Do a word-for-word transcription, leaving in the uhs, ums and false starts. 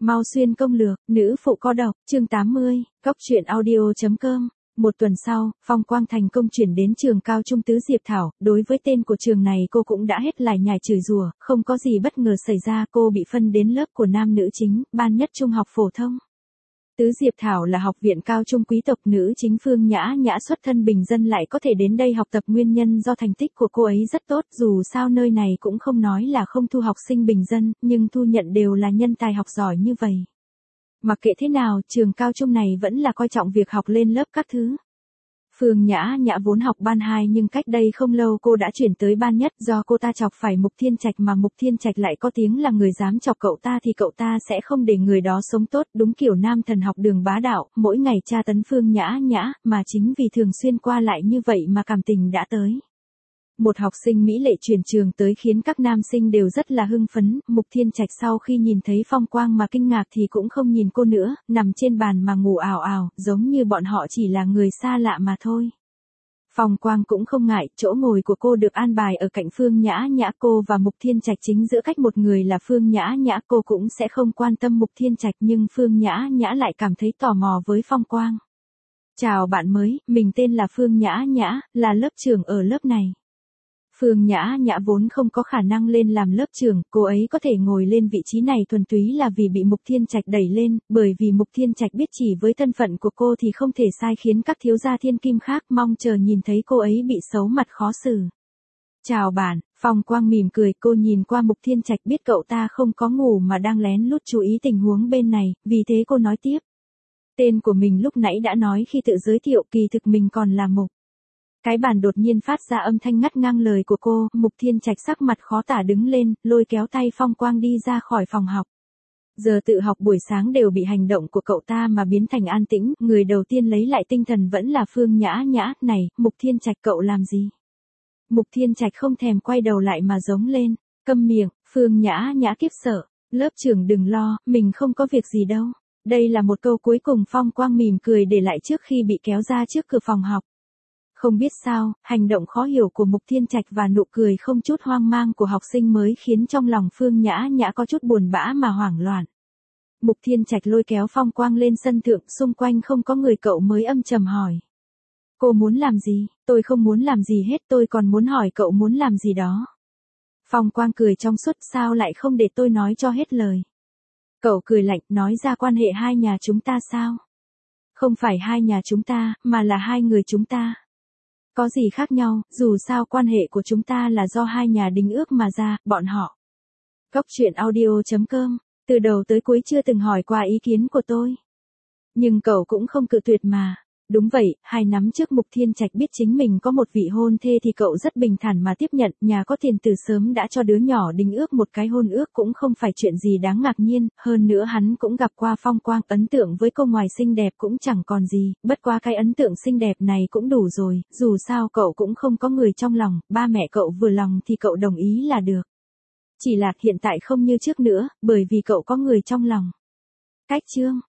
Mau xuyên công lược, nữ phụ có độc, chương tám mươi, góc truyện audio.com. Một tuần sau, Phong Quang thành công chuyển đến trường cao trung Tứ Diệp Thảo, đối với tên của trường này cô cũng đã hết lải nhải chửi rủa, không có gì bất ngờ xảy ra, cô bị phân đến lớp của nam nữ chính, ban nhất trung học phổ thông. Tứ Diệp Thảo là học viện cao trung quý tộc, nữ chính Phương Nhã Nhã xuất thân bình dân lại có thể đến đây học tập nguyên nhân do thành tích của cô ấy rất tốt, dù sao nơi này cũng không nói là không thu học sinh bình dân, nhưng thu nhận đều là nhân tài học giỏi như vậy. Mặc kệ thế nào, trường cao trung này vẫn là coi trọng việc học lên lớp các thứ. Phương Nhã Nhã vốn học ban hai nhưng cách đây không lâu cô đã chuyển tới ban nhất, do cô ta chọc phải Mục Thiên Trạch mà Mục Thiên Trạch lại có tiếng là người dám chọc cậu ta thì cậu ta sẽ không để người đó sống tốt, đúng kiểu nam thần học đường bá đạo, mỗi ngày tra tấn Phương Nhã Nhã, mà chính vì thường xuyên qua lại như vậy mà cảm tình đã tới. Một học sinh mỹ lệ chuyển trường tới khiến các nam sinh đều rất là hưng phấn, Mục Thiên Trạch sau khi nhìn thấy Phong Quang mà kinh ngạc thì cũng không nhìn cô nữa, nằm trên bàn mà ngủ ào ào, giống như bọn họ chỉ là người xa lạ mà thôi. Phong Quang cũng không ngại, chỗ ngồi của cô được an bài ở cạnh Phương Nhã Nhã, cô và Mục Thiên Trạch chính giữa cách một người là Phương Nhã Nhã, cô cũng sẽ không quan tâm Mục Thiên Trạch nhưng Phương Nhã Nhã lại cảm thấy tò mò với Phong Quang. Chào bạn mới, mình tên là Phương Nhã Nhã, là lớp trưởng ở lớp này. Phương Nhã Nhã vốn không có khả năng lên làm lớp trưởng, cô ấy có thể ngồi lên vị trí này thuần túy là vì bị Mục Thiên Trạch đẩy lên, bởi vì Mục Thiên Trạch biết chỉ với thân phận của cô thì không thể sai khiến các thiếu gia thiên kim khác, mong chờ nhìn thấy cô ấy bị xấu mặt khó xử. Chào bạn, Phong Quang mỉm cười, cô nhìn qua Mục Thiên Trạch biết cậu ta không có ngủ mà đang lén lút chú ý tình huống bên này, vì thế cô nói tiếp. Tên của mình lúc nãy đã nói khi tự giới thiệu, kỳ thực mình còn là Mục. Cái bàn đột nhiên phát ra âm thanh ngắt ngang lời của cô, Mục Thiên Trạch sắc mặt khó tả đứng lên, lôi kéo tay Phong Quang đi ra khỏi phòng học. Giờ tự học buổi sáng đều bị hành động của cậu ta mà biến thành an tĩnh, người đầu tiên lấy lại tinh thần vẫn là Phương Nhã Nhã, này, Mục Thiên Trạch cậu làm gì? Mục Thiên Trạch không thèm quay đầu lại mà giống lên, câm miệng, Phương Nhã Nhã kiếp sợ, lớp trưởng đừng lo, mình không có việc gì đâu. Đây là một câu cuối cùng Phong Quang mỉm cười để lại trước khi bị kéo ra trước cửa phòng học. Không biết sao, hành động khó hiểu của Mục Thiên Trạch và nụ cười không chút hoang mang của học sinh mới khiến trong lòng Phương Nhã Nhã có chút buồn bã mà hoảng loạn. Mục Thiên Trạch lôi kéo Phong Quang lên sân thượng, xung quanh không có người, cậu mới âm trầm hỏi. Cô muốn làm gì? Tôi không muốn làm gì hết, tôi còn muốn hỏi cậu muốn làm gì đó. Phong Quang cười trong suốt, sao lại không để tôi nói cho hết lời? Cậu cười lạnh, nói ra quan hệ hai nhà chúng ta sao? Không phải hai nhà chúng ta, mà là hai người chúng ta. Có gì khác nhau, dù sao quan hệ của chúng ta là do hai nhà đính ước mà ra, bọn họ. Góc truyện audio.com, từ đầu tới cuối chưa từng hỏi qua ý kiến của tôi. Nhưng cậu cũng không cự tuyệt mà. Đúng vậy, hai năm trước Mục Thiên Trạch biết chính mình có một vị hôn thê thì cậu rất bình thản mà tiếp nhận, nhà có tiền từ sớm đã cho đứa nhỏ đính ước một cái hôn ước cũng không phải chuyện gì đáng ngạc nhiên, hơn nữa hắn cũng gặp qua Phong Quang, ấn tượng với cô ngoài xinh đẹp cũng chẳng còn gì, bất quá cái ấn tượng xinh đẹp này cũng đủ rồi, dù sao cậu cũng không có người trong lòng, ba mẹ cậu vừa lòng thì cậu đồng ý là được. Chỉ là hiện tại không như trước nữa, bởi vì cậu có người trong lòng. Cách chương